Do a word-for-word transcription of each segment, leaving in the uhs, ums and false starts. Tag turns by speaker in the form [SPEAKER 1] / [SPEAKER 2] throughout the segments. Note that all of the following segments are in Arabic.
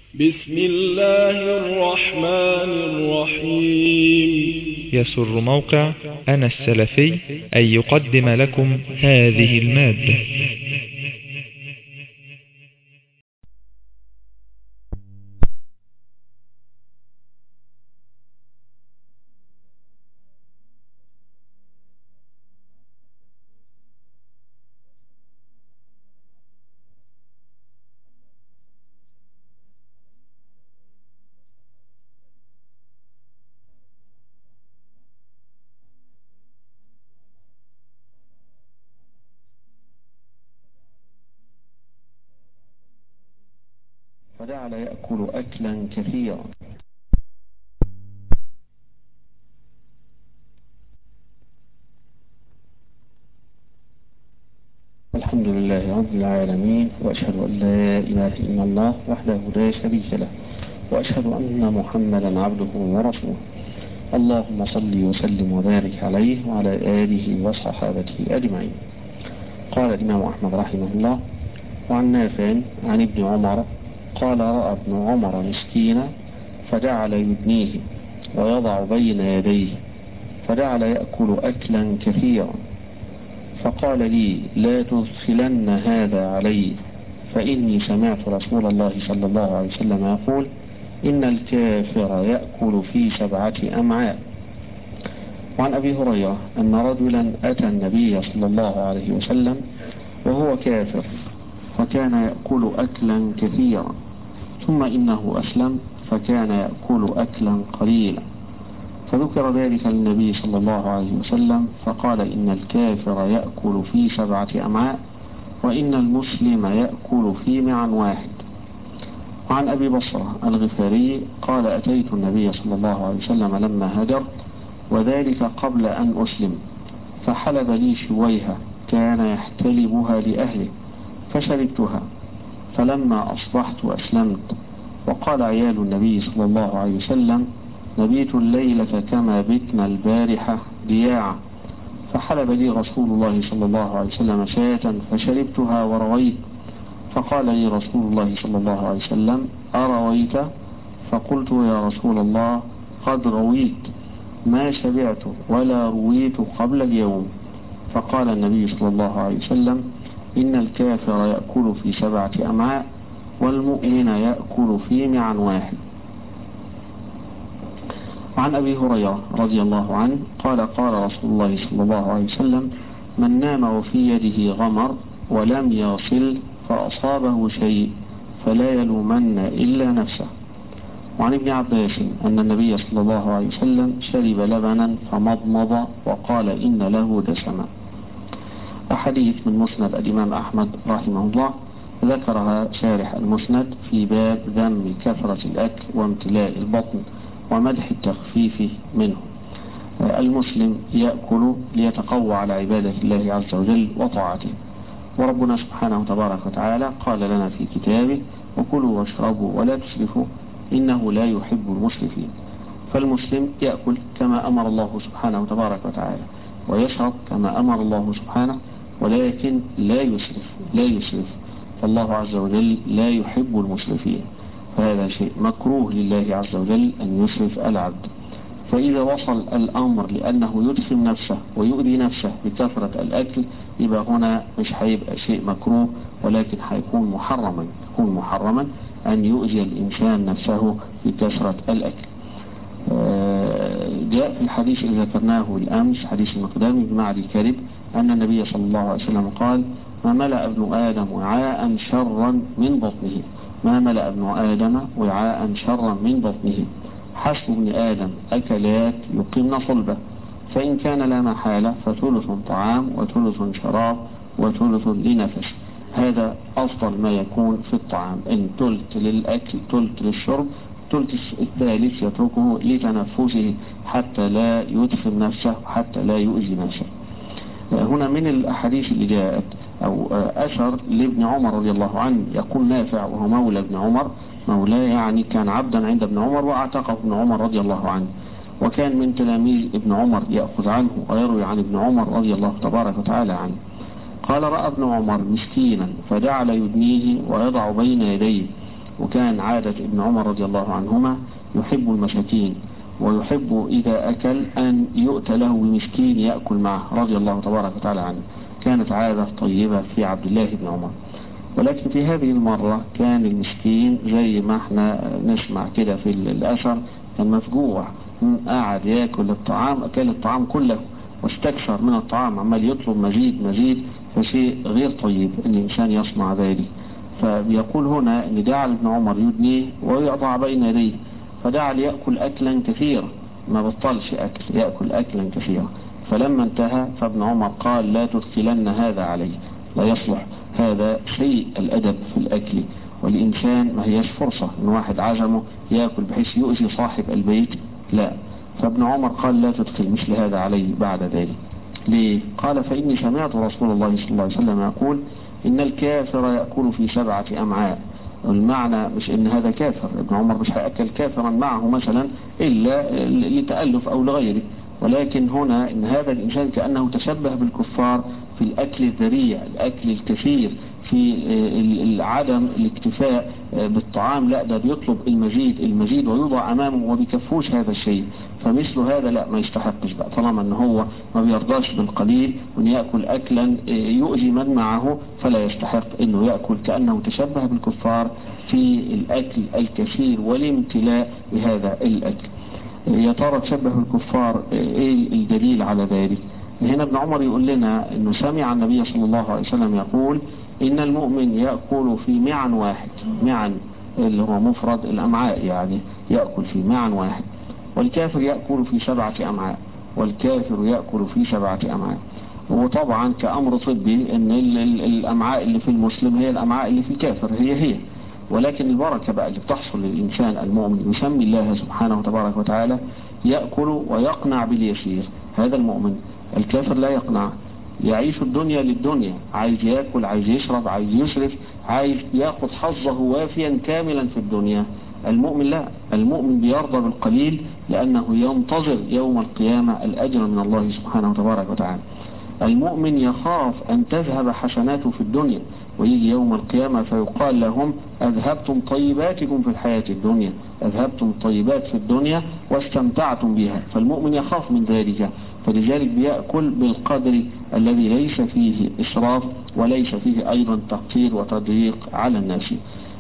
[SPEAKER 1] بسم الله الرحمن الرحيم.
[SPEAKER 2] يسر موقع أنا السلفي أن يقدم لكم هذه المادة.
[SPEAKER 3] فجعل يأكل أكلا كثيرا. الحمد لله رب العالمين، وأشهد أن لا إله إلا الله وحده لا شريك له، وأشهد أن محمدا عبده ورسوله. اللهم صل وسلم وبارك عليه وعلى آله وصحابته أجمعين. قال الإمام أحمد رحمه الله: وعن نافع عن ابن عمر قال: رأى ابن عمر مسكينا فجعل يدنيه ويضع بين يديه، فجعل يأكل أكلا كثيرا، فقال لي: لا تدخلن هذا علي، فإني سمعت رسول الله صلى الله عليه وسلم يقول: إن الكافر يأكل في سبعة أمعاء. وعن أبي هريرة أن رجلا أتى النبي صلى الله عليه وسلم وهو كافر، فكان يأكل أكلا كثيرا، ثم إنه أسلم فكان يأكل أكلا قليلا، فذكر ذلك للنبي صلى الله عليه وسلم، فقال: إن الكافر يأكل في سبعة أمعاء، وإن المسلم يأكل في معا واحد. وعن أبي بصرة الغفاري قال: أتيت النبي صلى الله عليه وسلم لما هجر، وذلك قبل أن أسلم، فحلب لي شويها كان يحتلبها لأهله، فشربتها، فلما أصبحت أسلمت. وقال عيال النبي صلى الله عليه وسلم: نبيت الليلة كما بتنا البارحة ضياعا، فحلب لي رسول الله صلى الله عليه وسلم شاة فشربتها ورويت، فقال لي رسول الله صلى الله عليه وسلم: أرويت؟ فقلت: يا رسول الله قد رويت، ما شبعت ولا رويت قبل اليوم. فقال النبي صلى الله عليه وسلم: إن الكافر يأكل في سبعة أمعاء، والمؤمن يأكل في معا واحد. وعن أبي هريرة رضي الله عنه قال: قال رسول الله صلى الله عليه وسلم: من نام وفي يده غمر ولم يصل فأصابه شيء فلا يلومن إلا نفسه. وعن ابن عباس أن النبي صلى الله عليه وسلم شرب لبنا فمضمض وقال: إن له دسما. أحاديث من مسند الإمام أحمد رحمه الله ذكرها شارح المسند في باب ذم كثرة الأكل وامتلاء البطن ومدح التخفيف منه. المسلم يأكل ليتقوى على عبادة الله عز وجل وطاعته، وربنا سبحانه تبارك وتعالى قال لنا في كتابه: وكلوا واشربوا ولا تسرفوا إنه لا يحب المسرفين. فالمسلم يأكل كما أمر الله سبحانه تبارك وتعالى، ويشرب كما أمر الله سبحانه، ولكن لا يسرف لا يسرف فالله عز وجل لا يحب المسرفين، فهذا شيء مكروه لله عز وجل أن يسرف العبد. فإذا وصل الأمر لأنه يدخل نفسه ويؤذي نفسه بكثرة الأكل، يبقى هنا مش هيبقى شيء مكروه، ولكن هيكون محرما يكون محرما أن يؤذي الإنسان نفسه بكثرة الأكل. جاء في الحديث الذي ذكرناه بالأمس، حديث المقدام بن معدي الكرب، أن النبي صلى الله عليه وسلم قال: ما ملأ ابن آدم وعاء شرا من بطنه ما ملأ ابن آدم وعاء شرا من بطنه حسب ابن آدم أكلات يقمن صلبه، فإن كان لا محالة فثلث طعام وثلث شراب وثلث لنفس. هذا أفضل ما يكون في الطعام، إن تلت للأكل تلت للشرب، تلت الثالث يتركه لتنفسه حتى لا يدخل نفسه حتى لا يؤذي نفسه. هنا من الأحاديث اللي جاءت أو أثر لابن عمر رضي الله عنه، يقول نافع وهو مولى ابن عمر، مولاه يعني كان عبدا عند ابن عمر واعتقه ابن عمر رضي الله عنه، وكان من تلاميذ ابن عمر يأخذ عنه ويروي عن ابن عمر رضي الله تبارك وتعالى عنه. قال: رأى ابن عمر مسكينا فجعل يدنيه ويضع بين يديه، وكان عادة ابن عمر رضي الله عنهما يحب المساكين، ويحب إذا أكل أن يؤتى له بمسكين يأكل معه رضي الله تبارك وتعالى عنه. كانت عادة طيبة في عبد الله بن عمر. ولكن في هذه المرة كان المسكين زي ما احنا نسمع كده في الأثر كان مفجوع، قاعد يأكل الطعام، أكل الطعام كله واستكثر من الطعام، عمال يطلب مزيد مزيد، فشيء غير طيب أن الإنسان يصنع ذلك. فبيقول هنا أن جعل ابن عمر يدنيه ويضع بين يديه، فجعل يأكل أكلا كثيرا، ما بطلش أكل، يأكل أكلا كثيرا. فلما انتهى فابن عمر قال لا تدخلن هذا عليه، لا يصلح، هذا سيء الأدب في الأكل، والإنسان ما هيش فرصة أن واحد عزمه يأكل بحيث يؤذي صاحب البيت، لا. فابن عمر قال لا تدخل مثل هذا عليه بعد ذلك. ليه؟ قال فإني سمعت رسول الله صلى الله عليه وسلم يقول إن الكافر يأكل في سبعة أمعاء. المعنى مش ان هذا كافر، ابن عمر مش هيأكل كافرا معه مثلا الا لتألف او لغيره، ولكن هنا ان هذا الانسان كأنه تشبه بالكفار في الاكل الذريع، الاكل الكثير، في عدم الاكتفاء بالطعام، لا ده بيطلب المزيد المزيد ويوضع امامه وبيكفوش هذا الشيء. فمثل هذا لا، ما يستحقش بقى، طالما ان هو ما بيرضاش بالقليل وان يأكل اكلا يؤذي من معه، فلا يستحق انه يأكل، كأنه تشبه بالكفار في الاكل الكثير والامتلاء بهذا الاكل. يا ترى تشبه بالكفار، ايه الدليل على ذلك؟ هنا ابن عمر يقول لنا انه سمع النبي صلى الله عليه وسلم يقول ان المؤمن يأكل في معا واحد، معا اللي هو مفرد الامعاء، يعني يأكل في معا واحد، والكافر يأكل في سبعة امعاء، والكافر يأكل في سبعة امعاء. وطبعا كأمر طبي ان الامعاء اللي في المسلم هي الامعاء اللي في الكافر، هي هي، ولكن البركة بقى اللي بتحصل للإنسان المؤمن يسمي الله سبحانه وتبارك وتعالى، يأكل ويقنع باليسير، هذا المؤمن. الكافر لا يقنع، يعيش الدنيا للدنيا، عايز يأكل، عايز يشرب، عايز يسرف، عايز يأخذ حظه وافيا كاملا في الدنيا. المؤمن لا، المؤمن بيرضى بالقليل لأنه ينتظر يوم القيامة الأجر من الله سبحانه وتبارك وتعالى. المؤمن يخاف أن تذهب حسناته في الدنيا، ويجي يوم القيامة فيقال لهم أذهبتم طيباتكم في الحياة الدنيا، أذهبتم طيبات في الدنيا واستمتعتم بها. فالمؤمن يخاف من ذلك، فلذلك بيأكل بالقدر الذي ليس فيه إسراف وليس فيه أيضا تقصير وتضييق على الناس.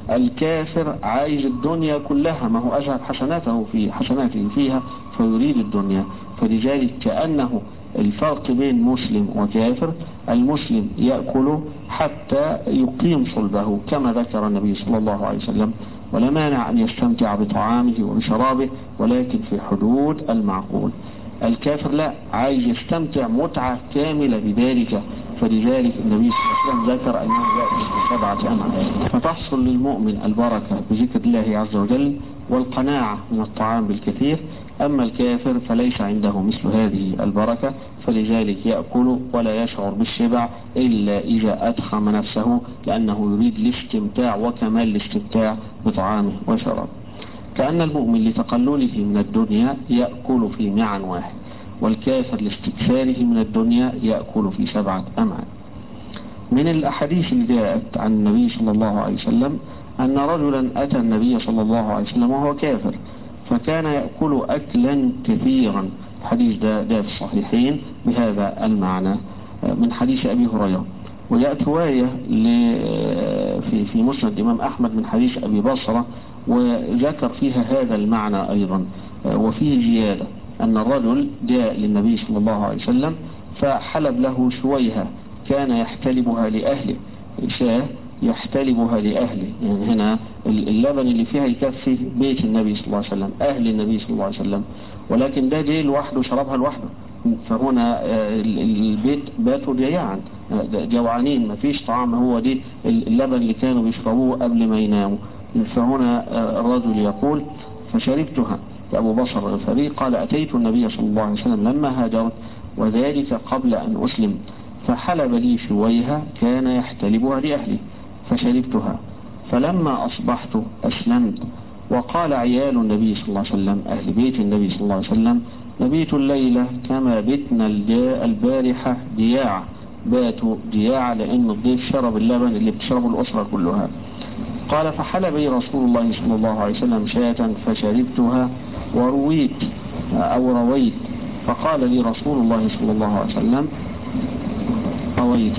[SPEAKER 3] الكافر عايز الدنيا كلها، ما هو أذهب حسناته في حسناته فيها فيريد الدنيا. فلذلك كأنه الفرق بين مسلم وكافر، المسلم يأكل حتى يقيم صلبه كما ذكر النبي صلى الله عليه وسلم، ولا مانع أن يستمتع بطعامه وبشرابه ولكن في حدود المعقول. الكافر لا، عايز يستمتع متعة كاملة بذلك، فلذلك النبي صلى الله عليه وسلم ذكر أنه يأكل بسبعة أمعاء. فتحصل للمؤمن البركة بذكر الله عز وجل والقناعة من الطعام بالكثير. أما الكافر فليس عنده مثل هذه البركة، فلذلك يأكل ولا يشعر بالشبع إلا إذا أدخم نفسه، لأنه يريد الاستمتاع وكمال الاستمتاع بطعامه وشرابه. كأن المؤمن لتقلله من الدنيا يأكل في معا واحد، والكافر لاستكثاره من الدنيا يأكل في سبعة أمعاء. من الأحاديث اللي جاءت عن النبي صلى الله عليه وسلم أن رجلا أتى النبي صلى الله عليه وسلم وهو كافر، فكان يأكل أكلا كثيرا. الحديث ده, ده في الصحيحين بهذا المعنى من حديث أبي هريرة. وجاءت رواية في في مسند الإمام أحمد من حديث أبي بصرة وذكر فيها هذا المعنى أيضا، وفيه زيادة أن الرجل جاء للنبي صلى الله عليه وسلم فحلب له شويها كان يحتلبها لأهله، شاه يحتلبها لأهله، يعني هنا اللبن اللي فيها يكفي بيت النبي صلى الله عليه وسلم، أهل النبي صلى الله عليه وسلم، ولكن ده جاي لوحده شربها لوحده. فهنا البيت باتوا جياعا جوعانين، ما فيش طعام، هو دي اللبن اللي كانوا بيشربوه قبل ما يناموا. فهنا الرجل يقول فشربتها. أبو بصر الغفاري قال أتيت النبي صلى الله عليه وسلم لما هاجرت وذلك قبل أن أسلم، فحلب لي شويها كان يحتلبها لأهلي فشربتها، فلما أصبحت أسلمت. وقال عيال النبي صلى الله عليه وسلم، أهل بيت النبي صلى الله عليه وسلم، نبيت الليلة كما بتنا البارحة جياع، باتوا جياع لأن الضيف شرب اللبن اللي بتشربه الأسرة كلها. قال فحل بي رسول الله صلى الله عليه وسلم شاة فشربتها ورويت أو رويت، فقال لي رسول الله صلى الله عليه وسلم رويت؟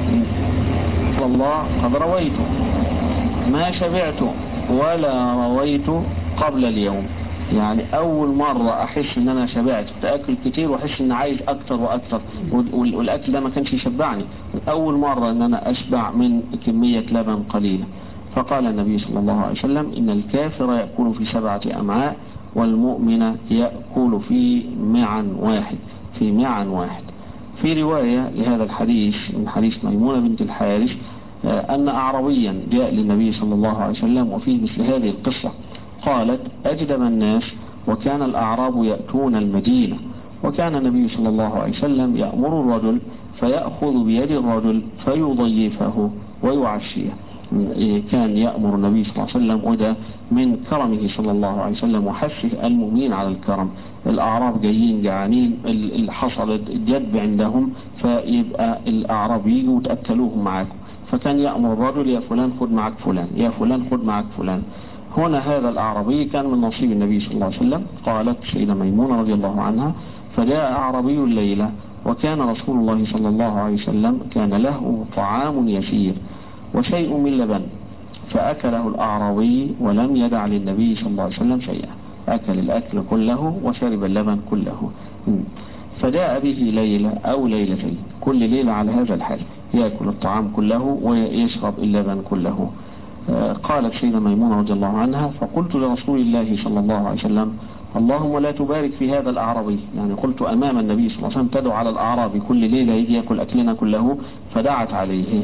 [SPEAKER 3] والله قد رويت ما شبعت ولا رويت قبل اليوم. يعني أول مرة أحس إن أنا شبعت، بتأكل كتير وأحس إن عايز أكتر وأكتر، والأكل ده ما كانش يشبعني. أول مرة إن أنا أشبع من كمية لبن قليلة. فقال النبي صلى الله عليه وسلم إن الكافر يأكل في سبعة أمعاء والمؤمن يأكل في معا واحد في معا واحد. في رواية لهذا الحديث من حديث ميمونة بنت الحارث أن أعرابيا جاء للنبي صلى الله عليه وسلم وفيه مثل هذه القصة. قالت أجدب الناس وكان الأعراب يأتون المدينة، وكان النبي صلى الله عليه وسلم يأمر الرجل فيأخذ بيد الرجل فيضيفه ويعشيه. كان يأمر النبي صلى الله عليه وسلم، وده من كرمه صلى الله عليه وسلم وحثه المؤمنين على الكرم. الأعراب جايين جعانين، اللي حصلت الجدب عندهم، فيبقى الأعراب يجوا وتأكلوهم معاكم، فكان يأمر الرجل يا فلان خد معك فلان، يا فلان خد معك فلان. هنا هذا الأعرابي كان من نصيب النبي صلى الله عليه وسلم. قالت سيدة ميمونة رضي الله عنها فجاء أعرابي الليلة وكان رسول الله صلى الله عليه وسلم كان له طعام يسير وشيء من لبن، فأكله الأعرابي ولم يدع للنبي صلى الله عليه وسلم شيئا، أكل الأكل كله وشرب اللبن كله. فجاء به ليلة أو ليلتين، كل ليلة على هذا الحال، يأكل الطعام كله ويشرب اللبن كله. قالت سيدة ميمونة رضي الله عنها فقلت لرسول الله صلى الله عليه وسلم اللهم لا تبارك في هذا الأعرابي. يعني قلت أمام النبي صلى الله عليه وسلم تدعو على الأعرابي كل ليلة يجي يأكل أكلنا كله، فدعت عليه.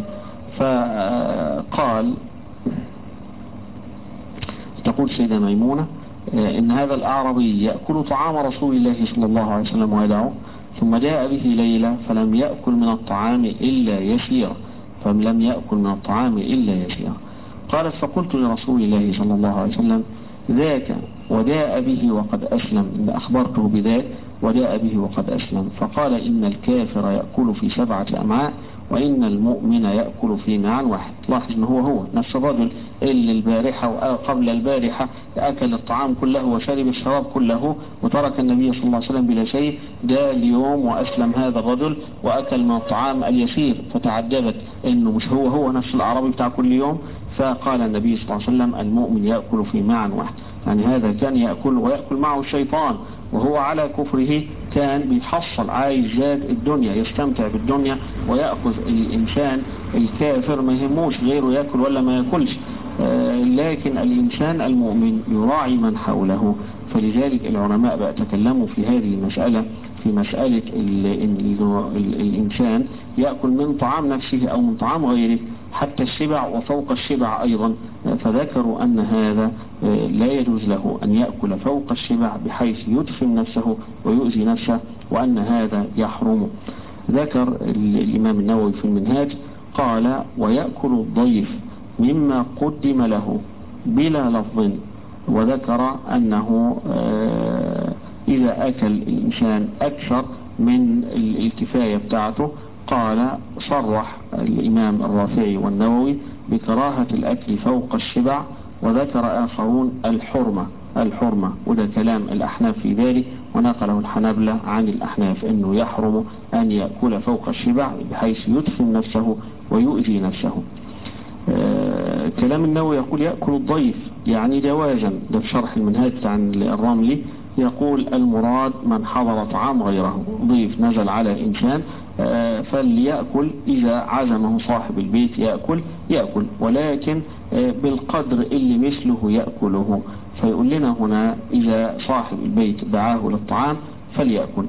[SPEAKER 3] فقال تقول سيدة ميمونة إن هذا الأعرابي يأكل طعام رسول الله صلى الله عليه وسلم ويدعه، ثم جاء به ليلة فلم يأكل من الطعام إلا يسيرا، فلم يأكل من الطعام إلا يسيرا. قالت فقلت لرسول الله صلى الله عليه وسلم ذاك وجاء به وقد أسلم، إن أخبرته بذاك وجاء به وقد أسلم. فقال إن الكافر يأكل في سبعة أمعاء وإن المؤمن يأكل في معا واحد. لاحظ إن هو هو نفس الرجل اللي البارحة وقبل البارحة أكل الطعام كله وشرب الشراب كله وترك النبي صلى الله عليه وسلم بلا شيء، جاء اليوم وأسلم هذا الرجل وأكل من الطعام اليسير، فتعجبت إنه مش هو هو نفس الأعرابي بتاع كل يوم. فقال النبي صلى الله عليه وسلم المؤمن يأكل في معا واحد. يعني هذا كان يأكل ويأكل معه الشيطان، وهو على كفره كان بيحصل عايز زاد الدنيا، يستمتع بالدنيا ويأخذ الإنسان الكافر ما يهموش غيره يأكل ولا ما يأكلش. آه لكن الإنسان المؤمن يراعي من حوله. فلذلك العلماء بقى تكلموا في هذه المسألة، في مسألة ال ال ال الإنسان يأكل من طعام نفسه أو من طعام غيره حتى الشبع وفوق الشبع أيضا. فذكروا أن هذا لا يجوز له أن يأكل فوق الشبع بحيث يدخل نفسه ويؤذي نفسه، وأن هذا يحرم. ذكر الإمام النووي في المنهاج قال ويأكل الضيف مما قدم له بلا لفظ، وذكر أنه إذا أكل الإنسان أكثر من الكفاية بتاعته، قال صرح الإمام الرافعي والنووي بكراهة الأكل فوق الشبع، وذكر آخرون الحرمة الحرمة وده كلام الأحناف في ذلك، ونقله الحنابلة عن الأحناف أنه يحرم أن يأكل فوق الشبع بحيث يدخل نفسه ويؤذي نفسه. آه كلام النووي يقول يأكل الضيف يعني جوازا، ده في شرح المنهاج عن الرملي، يقول المراد من حضر طعام غيره، ضيف نزل على الإنسان آه فليأكل، إذا عزمه صاحب البيت يأكل يأكل، ولكن آه بالقدر اللي مثله يأكله. فيقول لنا هنا إذا صاحب البيت دعاه للطعام فليأكل.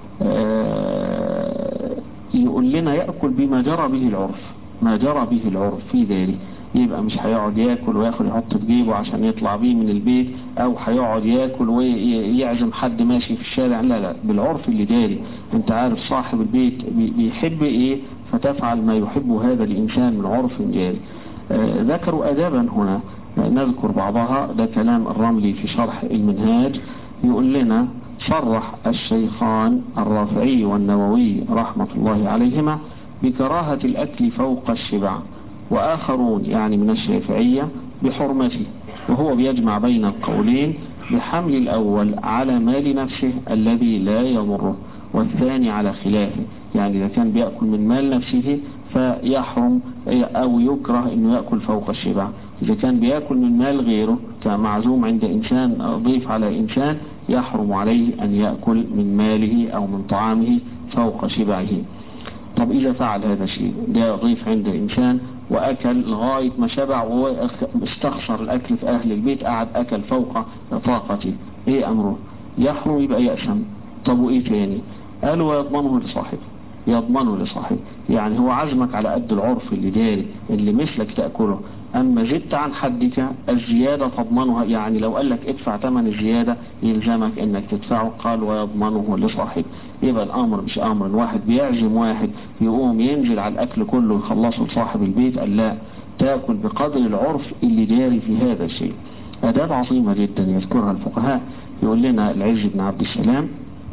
[SPEAKER 3] آه يقول لنا يأكل بما جرى به العرف، ما جرى به العرف في ذلك، يبقى مش هيقعد ياكل وياخد يحط في جيبه عشان يطلع بيه من البيت، او هيقعد ياكل ويعزم حد ماشي في الشارع، لا لا، بالعرف اللي جاري. انت عارف صاحب البيت بيحب ايه فتفعل ما يحب هذا الانسان من عرف جاري. آه ذكروا ادابا هنا نذكر بعضها، ده كلام الرملي في شرح المنهاج، يقول لنا صرح الشيخان الرافعي والنووي رحمة الله عليهما بكراهة الأكل فوق الشبع، وآخرون يعني من الشافعية بحرمته، وهو بيجمع بين القولين بحمل الأول على مال نفسه الذي لا يضره، والثاني على خلافه. يعني إذا كان بيأكل من مال نفسه فيحرم أو يكره أنه يأكل فوق الشبع. إذا كان بيأكل من مال غيره كمعزوم عند إنسان ضيف على إنسان يحرم عليه أن يأكل من ماله أو من طعامه فوق شبعه. طب إذا فعل هذا الشيء، جاء ضيف عند إنسان وأكل لغاية ما شبع واستخسر الأكل في أهل البيت، قعد أكل فوق طاقته، إيه أمره؟ يحرم، يبقى يأثم. طب وإيه تاني؟ قالوا يضمنه لصاحبه، يضمنه لصاحبه. يعني هو عزمك على قد العرف اللي داري اللي مثلك تأكله، أما زدت عن حدك الزيادة تضمنها. يعني لو قال لك ادفع ثمن الزيادة يلزمك انك تدفعه، قال ويضمنه لصاحبه. يبقى الأمر مش أمر واحد بيعزم واحد يقوم ينزل على الأكل كله يخلصه لصاحب البيت، قال لا، تأكل بقدر العرف اللي داري في هذا الشيء. أداب عظيمة جدا يذكرها الفقهاء. يقول لنا العز بن عبد السلام: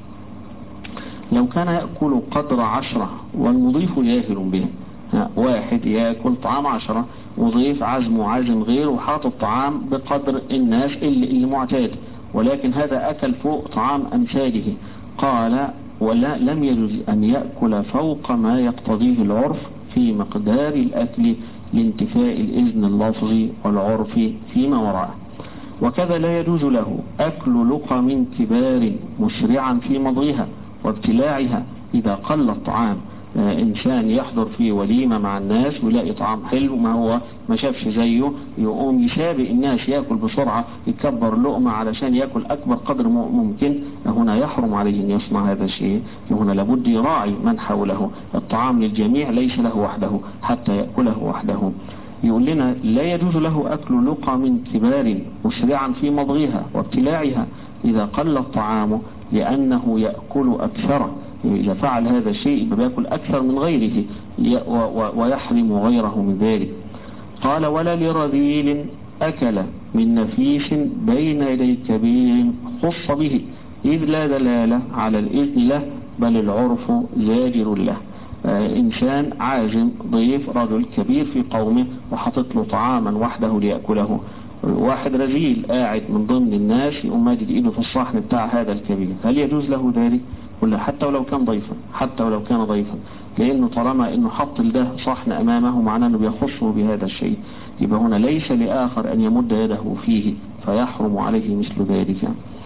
[SPEAKER 3] لو كان يأكل قدر عشرة والمضيف جاهل به، واحد يأكل طعام عشرة وضيف عزم عازم غيره وحاطط طعام بقدر الناس اللي, اللي معتاد، ولكن هذا أكل فوق طعام أمثاله، قال ولا لم يجوز أن يأكل فوق ما يقتضيه العرف في مقدار الأكل لانتفاء الإذن اللفظي والعرفي فيما وراءه. وكذا لا يجوز له أكل لقم كبار مسرعا في مضيها وابتلاعها إذا قل الطعام. آه إنسان يحضر في وليمة مع الناس ويلاقي طعام حلو ما هو ما شافش زيه، يقوم يسابق الناس يأكل بسرعة، يكبر لقمة علشان يأكل أكبر قدر ممكن. هنا يحرم عليه أن يصنع هذا الشيء. هنا لابد يراعي من حوله. الطعام للجميع ليس له وحده حتى يأكله وحده. يقول لنا لا يجوز له أكل لقم كبار مسرعا في مضغها وابتلاعها إذا قل الطعام لأنه يأكل أكثر. إذا فعل هذا الشيء بيأكل أكثر من غيره ويحرم غيره من ذلك. قال ولا لرذيل أكل من نفيس بين يدي كبير خص به إذ لا دلالة على الإذن له بل العرف زاجر له. آه إنسان عازم ضيف رجل كبير في قومه وحطت له طعاما وحده ليأكله، واحد رذيل قاعد من ضمن الناس يقوم ماجد ايده في الصحن بتاع هذا الكبير، هل يجوز له ذلك؟ ولا حتى ولو كان ضيفا، حتى ولو كان ضيفا، لانه طالما انه حط ده صحن امامه معناه انه بيخصه بهذا الشيء، يبقى هنا ليس لاخر ان يمد يده فيه فيحرم عليه مثل ذلك.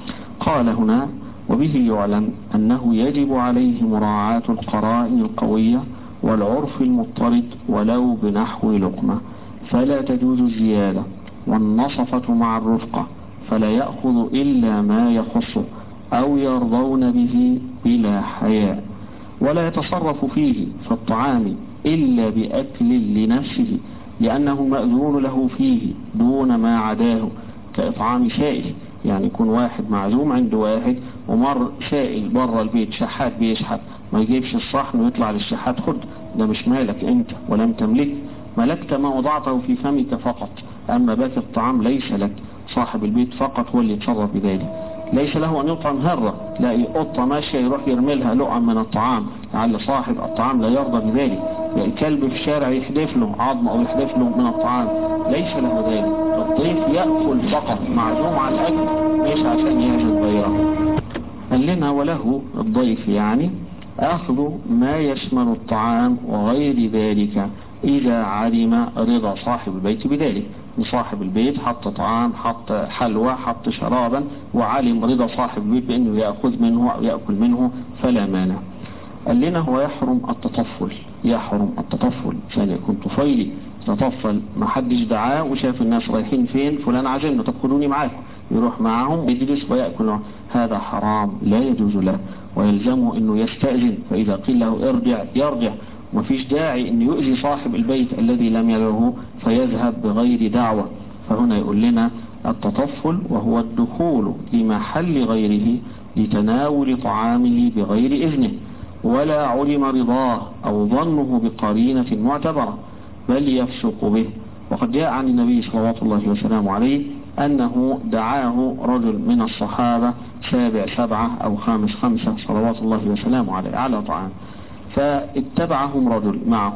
[SPEAKER 3] قال هنا وبه يعلم انه يجب عليه مراعاة القرائن القوية والعرف المضطرد ولو بنحو لقمة، فلا تجوز الزيادة والنصفة مع الرفقة، فلا يأخذ إلا ما يخصه أو يرضون به بلا حياء، ولا يتصرف فيه في الطعام إلا بأكل لنفسه لأنه مأذون له فيه دون ما عداه كإطعام سائل. يعني يكون واحد معزوم عند واحد ومر سائل بره البيت شحات بيشحت، ما يجيبش الصحن ويطلع للشحات خد ده مش مالك انت ولم تملك، ملكت ما وضعته في فمك فقط، أما باقي الطعام ليس لك، صاحب البيت فقط هو اللي يتصرف بذلك. ليس له أن يطعم هرة، لا قطة ماشية يروح يرمي لها لقم من الطعام لعل صاحب الطعام لا يرضى بذلك، يعني كلب في الشارع يحدف له عظم أو يحدف له من الطعام، ليس له ذلك. الضيف يأكل فقط معزوم على الأكل ليس عشان يعزم غيره. قال لنا وله الضيف يعني أخذ ما يشمل الطعام وغير ذلك إذا علم رضا صاحب البيت بذلك. صاحب البيت حط طعام، حط حلوى، حط شرابا، وعلم رضا صاحب البيت بأنه يأخذ منه أو يأكل منه فلا مانع. قال لنا هو يحرم التطفل، يحرم التطفل، عشان يكون طفيلي تطفل ما حدش دعاه وشاف الناس رايحين فين، فلان عازمنا طب خدوني معاكم، يروح معهم يجلس ويأكل، هذا حرام لا يجوز له، ويلزمه انه يستأذن، فإذا قيل له ارجع يرجع، ومفيش داعي ان يؤذي صاحب البيت الذي لم يدعه فيذهب بغير دعوة. فهنا يقول لنا التطفل وهو الدخول لمحل غيره لتناول طعامه بغير إذنه ولا علم رضاه أو ظنه بقرينة معتبرة بل يفسق به. وقد جاء عن النبي صلى الله وسلم عليه أنه دعاه رجل من الصحابة سابع سبعة أو خامس خمسة صلوات الله وسلامه عليه على طعام، فاتبعهم رجل معهم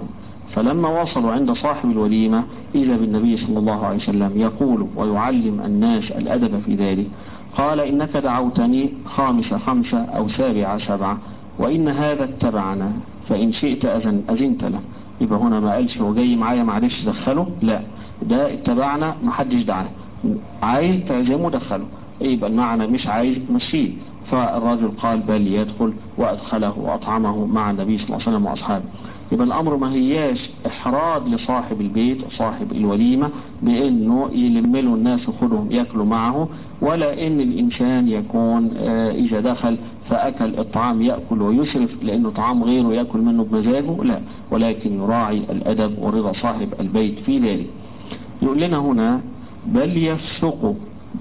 [SPEAKER 3] فلما وصلوا عند صاحب الوليمة إذا بالنبي صلى الله عليه وسلم يقول ويعلم الناس الأدب في ذلك، قال إنك دعوتني خامسة خمسة أو سابعة سبعة، وإن هذا اتبعنا فإن شئت أذن أذنت له. يبقى هنا ما قالش هو جاي معايا معلش دخله، لا، ده اتبعنا محدش دعاه، عايز تعزمه دخله، يبقى المعنى مش عايز مشيه. فالرجل قال بل يدخل وأدخله وأطعمه مع النبي صلى الله عليه وسلم وأصحابه. يبقى الأمر ما هياش إحراج لصاحب البيت وصاحب الوليمة بأنه يلم له الناس وخدهم يأكلوا معه، ولا إن الإنسان يكون آه إذا دخل فأكل الطعام يأكل ويسرف لأنه طعام غيره يأكل منه بمزاجه، لا، ولكن يراعي الأدب ورضا صاحب البيت في ذلك. يقول لنا هنا بل يفسق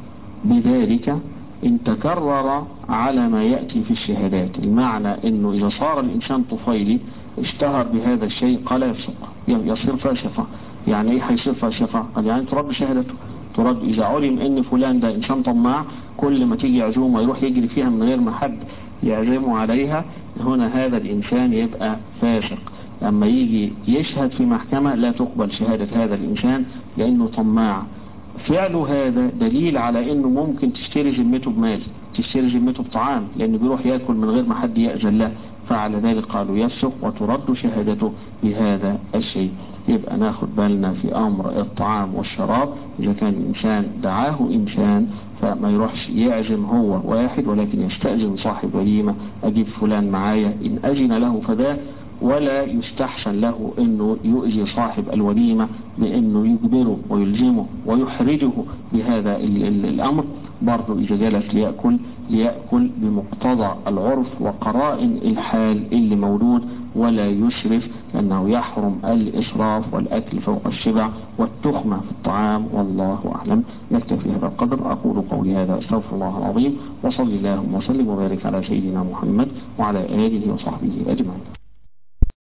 [SPEAKER 3] بذلك إن تكرر على ما يأتي في الشهادات. المعنى إنه إذا صار الإنسان طفيلي اشتهر بهذا الشيء قال يفسق، يصير فاسقة. يعني إيه هيصير فاسقة؟ قال يعني ترد شهادته، ترد. إذا علم إن فلان ده إنسان طماع كل ما تيجي عزومة يروح يجري فيها من غير ما حد يعزمه عليها، هنا هذا الإنسان يبقى فاسق. لما يجي يشهد في محكمة لا تقبل شهادة هذا الإنسان لأنه طماع. فعله هذا دليل على انه ممكن تشتري ذمته بمال، تشتري ذمته بطعام، لانه بيروح ياكل من غير ما حد يأذن له، فعلى ذلك قالوا يفسق وترد شهادته بهذا الشيء. يبقى ناخد بالنا في امر الطعام والشراب، اذا كان الانسان دعاه انسان فما يروحش يعزم هو واحد، ولكن يستأذن صاحب وليمة اجيب فلان معايا، ان اذن له فده، ولا يستحسن له انه يؤذي صاحب الوليمة بانه يجبره ويلزمه ويحرجه بهذا ال ال الامر. برضو اذا جلس ليأكل ليأكل بمقتضى العرف وقرائن الحال اللي موجود، ولا يسرف، لانه يحرم الاسراف والاكل فوق الشبع والتخمة في الطعام. والله اعلم. نكتفي هذا القدر. اقول قولي هذا استغفر الله العظيم، وصلي اللهم وسلم وبارك على سيدنا محمد وعلى اله وصحبه اجمعين.